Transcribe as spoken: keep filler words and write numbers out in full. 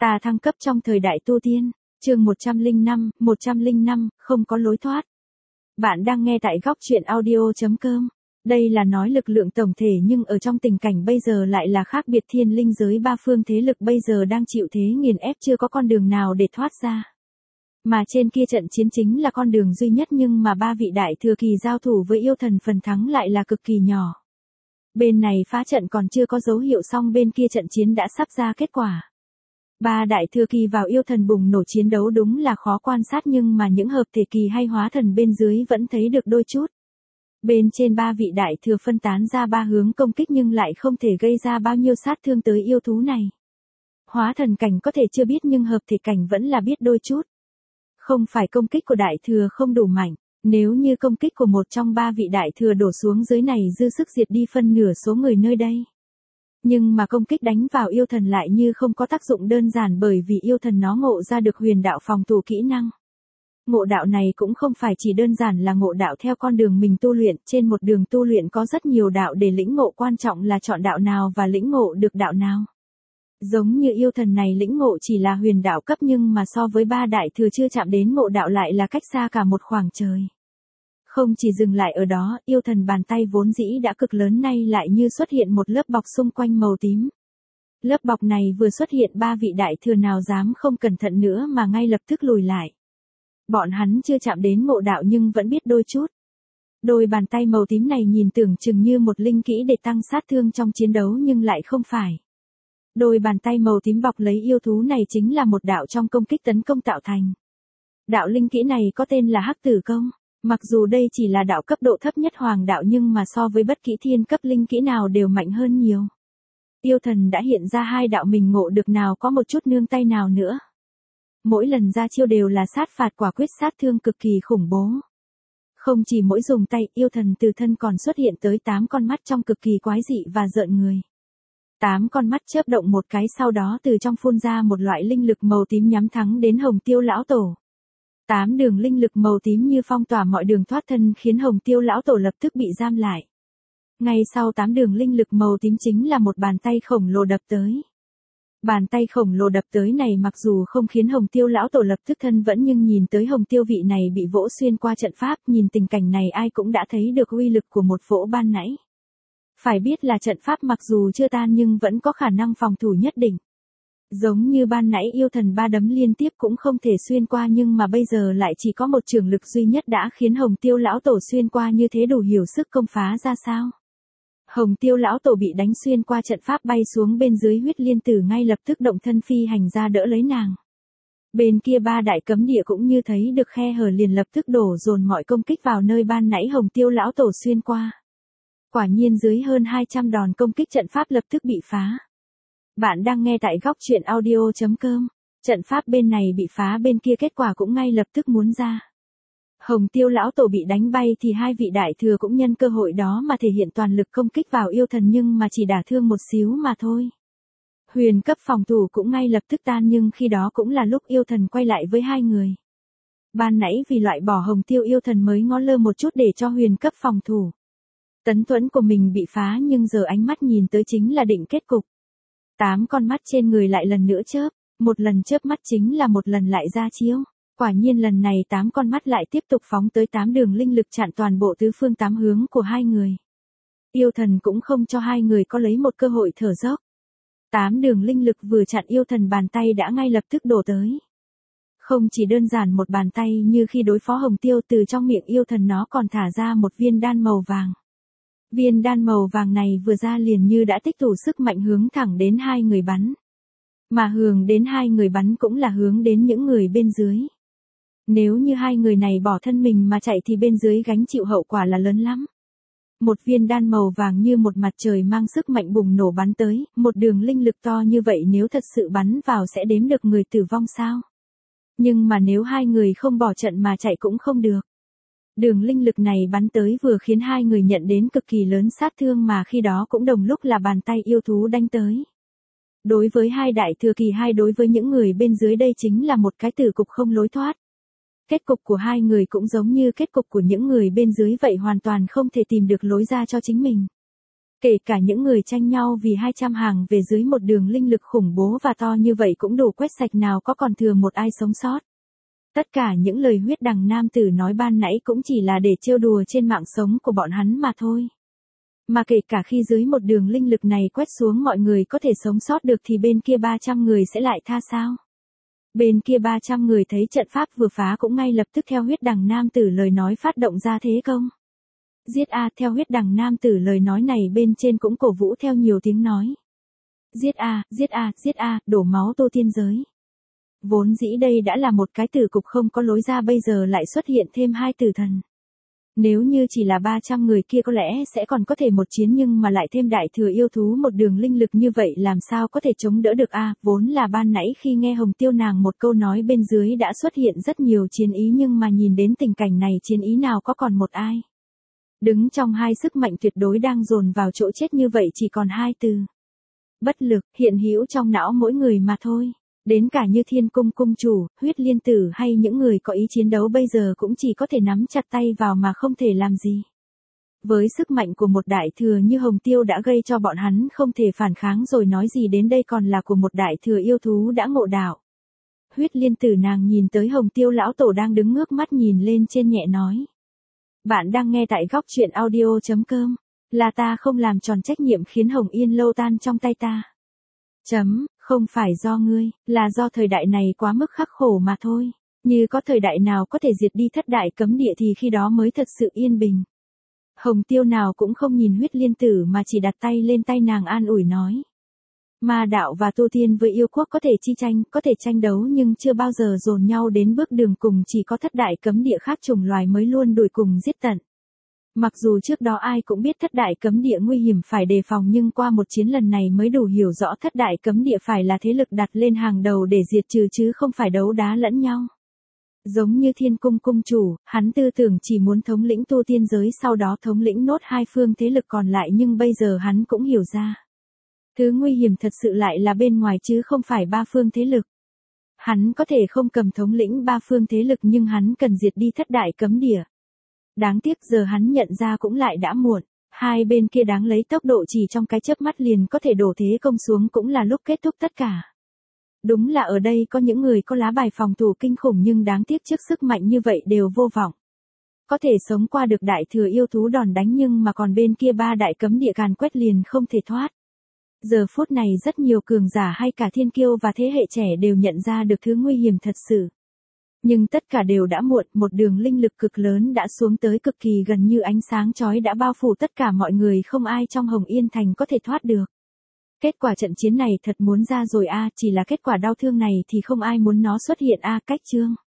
Ta thăng cấp trong thời đại tu tiên, chương một trăm lẻ năm, một trăm lẻ năm, không có lối thoát. Bạn đang nghe tại góc truyện audio chấm com. Đây là nói lực lượng tổng thể nhưng ở trong tình cảnh bây giờ lại là khác biệt, thiên linh giới ba phương thế lực bây giờ đang chịu thế nghiền ép, chưa có con đường nào để thoát ra. Mà trên kia trận chiến chính là con đường duy nhất, nhưng mà ba vị đại thừa kỳ giao thủ với yêu thần, phần thắng lại là cực kỳ nhỏ. Bên này phá trận còn chưa có dấu hiệu, xong bên kia trận chiến đã sắp ra kết quả. Ba đại thừa kỳ vào yêu thần bùng nổ chiến đấu đúng là khó quan sát, nhưng mà những hợp thể kỳ hay hóa thần bên dưới vẫn thấy được đôi chút. Bên trên ba vị đại thừa phân tán ra ba hướng công kích nhưng lại không thể gây ra bao nhiêu sát thương tới yêu thú này. Hóa thần cảnh có thể chưa biết nhưng hợp thể cảnh vẫn là biết đôi chút. Không phải công kích của đại thừa không đủ mạnh, nếu như công kích của một trong ba vị đại thừa đổ xuống dưới này dư sức diệt đi phân nửa số người nơi đây. Nhưng mà công kích đánh vào yêu thần lại như không có tác dụng đơn giản, bởi vì yêu thần nó ngộ ra được huyền đạo phòng thủ kỹ năng. Ngộ đạo này cũng không phải chỉ đơn giản là ngộ đạo theo con đường mình tu luyện, trên một đường tu luyện có rất nhiều đạo để lĩnh ngộ, quan trọng là chọn đạo nào và lĩnh ngộ được đạo nào. Giống như yêu thần này lĩnh ngộ chỉ là huyền đạo cấp, nhưng mà so với ba đại thừa chưa chạm đến ngộ đạo lại là cách xa cả một khoảng trời. Không chỉ dừng lại ở đó, yêu thần bàn tay vốn dĩ đã cực lớn nay lại như xuất hiện một lớp bọc xung quanh màu tím. Lớp bọc này vừa xuất hiện, ba vị đại thừa nào dám không cẩn thận nữa mà ngay lập tức lùi lại. Bọn hắn chưa chạm đến ngộ đạo nhưng vẫn biết đôi chút. Đôi bàn tay màu tím này nhìn tưởng chừng như một linh kỹ để tăng sát thương trong chiến đấu nhưng lại không phải. Đôi bàn tay màu tím bọc lấy yêu thú này chính là một đạo trong công kích tấn công tạo thành. Đạo linh kỹ này có tên là Hắc Tử Công. Mặc dù đây chỉ là đạo cấp độ thấp nhất hoàng đạo nhưng mà so với bất kỳ thiên cấp linh kỹ nào đều mạnh hơn nhiều. Yêu thần đã hiện ra hai đạo mình ngộ được, nào có một chút nương tay nào nữa. Mỗi lần ra chiêu đều là sát phạt quả quyết, sát thương cực kỳ khủng bố. Không chỉ mỗi dùng tay, yêu thần từ thân còn xuất hiện tới tám con mắt trong cực kỳ quái dị và rợn người. Tám con mắt chớp động một cái, sau đó từ trong phun ra một loại linh lực màu tím nhắm thẳng đến Hồng Tiêu lão tổ. Tám đường linh lực màu tím như phong tỏa mọi đường thoát thân, khiến Hồng Tiêu lão tổ lập tức bị giam lại. Ngay sau tám đường linh lực màu tím chính là một bàn tay khổng lồ đập tới. Bàn tay khổng lồ đập tới này mặc dù không khiến Hồng Tiêu lão tổ lập tức thân vẫn, nhưng nhìn tới Hồng Tiêu vị này bị vỗ xuyên qua trận pháp, nhìn tình cảnh này ai cũng đã thấy được uy lực của một vỗ ban nãy. Phải biết là trận pháp mặc dù chưa tan nhưng vẫn có khả năng phòng thủ nhất định. Giống như ban nãy yêu thần ba đấm liên tiếp cũng không thể xuyên qua, nhưng mà bây giờ lại chỉ có một trường lực duy nhất đã khiến Hồng Tiêu lão tổ xuyên qua, như thế đủ hiểu sức công phá ra sao. Hồng Tiêu lão tổ bị đánh xuyên qua trận pháp, bay xuống bên dưới huyết liên tử, ngay lập tức động thân phi hành ra đỡ lấy nàng. Bên kia ba đại cấm địa cũng như thấy được khe hở, liền lập tức đổ dồn mọi công kích vào nơi ban nãy Hồng Tiêu lão tổ xuyên qua. Quả nhiên dưới hơn hai trăm đòn công kích, trận pháp lập tức bị phá. Bạn đang nghe tại góc truyện audio chấm com. Trận pháp bên này bị phá, bên kia kết quả cũng ngay lập tức muốn ra. Hồng Tiêu lão tổ bị đánh bay thì hai vị đại thừa cũng nhân cơ hội đó mà thể hiện toàn lực công kích vào yêu thần, nhưng mà chỉ đả thương một xíu mà thôi. Huyền cấp phòng thủ cũng ngay lập tức tan, nhưng khi đó cũng là lúc yêu thần quay lại với hai người. Ban nãy vì loại bỏ Hồng Tiêu, yêu thần mới ngó lơ một chút để cho huyền cấp phòng thủ. Tấn thuẫn của mình bị phá, nhưng giờ ánh mắt nhìn tới chính là định kết cục. Tám con mắt trên người lại lần nữa chớp, một lần chớp mắt chính là một lần lại ra chiếu. Quả nhiên lần này tám con mắt lại tiếp tục phóng tới tám đường linh lực, chặn toàn bộ tứ phương tám hướng của hai người. Yêu thần cũng không cho hai người có lấy một cơ hội thở dốc. Tám đường linh lực vừa chặn yêu thần, bàn tay đã ngay lập tức đổ tới. Không chỉ đơn giản một bàn tay như khi đối phó Hồng Tiêu, từ trong miệng yêu thần nó còn thả ra một viên đan màu vàng. Viên đan màu vàng này vừa ra liền như đã tích tụ sức mạnh hướng thẳng đến hai người bắn. Mà hướng đến hai người bắn cũng là hướng đến những người bên dưới. Nếu như hai người này bỏ thân mình mà chạy thì bên dưới gánh chịu hậu quả là lớn lắm. Một viên đan màu vàng như một mặt trời mang sức mạnh bùng nổ bắn tới, một đường linh lực to như vậy nếu thật sự bắn vào sẽ đếm được người tử vong sao? Nhưng mà nếu hai người không bỏ trận mà chạy cũng không được. Đường linh lực này bắn tới vừa khiến hai người nhận đến cực kỳ lớn sát thương, mà khi đó cũng đồng lúc là bàn tay yêu thú đánh tới. Đối với hai đại thừa kỳ, hay đối với những người bên dưới, đây chính là một cái tử cục không lối thoát. Kết cục của hai người cũng giống như kết cục của những người bên dưới vậy, hoàn toàn không thể tìm được lối ra cho chính mình. Kể cả những người tranh nhau vì hai trăm hàng về dưới một đường linh lực khủng bố và to như vậy cũng đủ quét sạch, nào có còn thừa một ai sống sót. Tất cả những lời huyết đằng nam tử nói ban nãy cũng chỉ là để trêu đùa trên mạng sống của bọn hắn mà thôi. Mà kể cả khi dưới một đường linh lực này quét xuống mọi người có thể sống sót được thì bên kia ba trăm người sẽ lại tha sao? Bên kia ba trăm người thấy trận pháp vừa phá cũng ngay lập tức theo huyết đằng nam tử lời nói phát động ra thế công. Giết a, theo huyết đằng nam tử lời nói này bên trên cũng cổ vũ theo nhiều tiếng nói. Giết a, giết a, giết a, đổ máu tu tiên giới. Vốn dĩ đây đã là một cái tử cục không có lối ra, bây giờ lại xuất hiện thêm hai tử thần. Nếu như chỉ là ba trăm người kia có lẽ sẽ còn có thể một chiến, nhưng mà lại thêm đại thừa yêu thú một đường linh lực như vậy làm sao có thể chống đỡ được a à, vốn là ban nãy khi nghe Hồng Tiêu nàng một câu nói bên dưới đã xuất hiện rất nhiều chiến ý, nhưng mà nhìn đến tình cảnh này chiến ý nào có còn một ai. Đứng trong hai sức mạnh tuyệt đối đang dồn vào chỗ chết như vậy chỉ còn hai từ. Bất lực hiện hữu trong não mỗi người mà thôi. Đến cả như Thiên Cung cung chủ, Huyết Liên Tử hay những người có ý chiến đấu bây giờ cũng chỉ có thể nắm chặt tay vào mà không thể làm gì. Với sức mạnh của một đại thừa như Hồng Tiêu đã gây cho bọn hắn không thể phản kháng rồi nói gì đến đây còn là của một đại thừa yêu thú đã ngộ đạo. Huyết Liên Tử nàng nhìn tới Hồng Tiêu lão tổ đang đứng ngước mắt nhìn lên trên nhẹ nói. Bạn đang nghe tại góc truyện audio chấm com, là ta không làm tròn trách nhiệm khiến Hồng Yên lâu tan trong tay ta. Chấm, không phải do ngươi, là do thời đại này quá mức khắc khổ mà thôi. Như có thời đại nào có thể diệt đi thất đại cấm địa thì khi đó mới thật sự yên bình. Hồng Tiêu nào cũng không nhìn Huyết Liên Tử mà chỉ đặt tay lên tay nàng an ủi nói. Ma đạo và tu tiên với yêu quốc có thể chi tranh, có thể tranh đấu nhưng chưa bao giờ dồn nhau đến bước đường cùng, chỉ có thất đại cấm địa khác chủng loài mới luôn đuổi cùng giết tận. Mặc dù trước đó ai cũng biết thất đại cấm địa nguy hiểm phải đề phòng, nhưng qua một chiến lần này mới đủ hiểu rõ thất đại cấm địa phải là thế lực đặt lên hàng đầu để diệt trừ chứ không phải đấu đá lẫn nhau. Giống như Thiên Cung cung chủ, hắn tư tưởng chỉ muốn thống lĩnh tu tiên giới sau đó thống lĩnh nốt hai phương thế lực còn lại, nhưng bây giờ hắn cũng hiểu ra. Thứ nguy hiểm thật sự lại là bên ngoài chứ không phải ba phương thế lực. Hắn có thể không cầm thống lĩnh ba phương thế lực nhưng hắn cần diệt đi thất đại cấm địa. Đáng tiếc giờ hắn nhận ra cũng lại đã muộn, hai bên kia đáng lấy tốc độ chỉ trong cái chớp mắt liền có thể đổ thế công xuống, cũng là lúc kết thúc tất cả. Đúng là ở đây có những người có lá bài phòng thủ kinh khủng nhưng đáng tiếc trước sức mạnh như vậy đều vô vọng. Có thể sống qua được đại thừa yêu thú đòn đánh nhưng mà còn bên kia ba đại cấm địa càn quét liền không thể thoát. Giờ phút này rất nhiều cường giả hay cả thiên kiêu và thế hệ trẻ đều nhận ra được thứ nguy hiểm thật sự. Nhưng tất cả đều đã muộn, một đường linh lực cực lớn đã xuống tới cực kỳ gần như ánh sáng chói đã bao phủ tất cả mọi người, không ai trong Hồng Yên Thành có thể thoát được. Kết quả trận chiến này thật muốn ra rồi a, chỉ là kết quả đau thương này thì không ai muốn nó xuất hiện a, cách chương.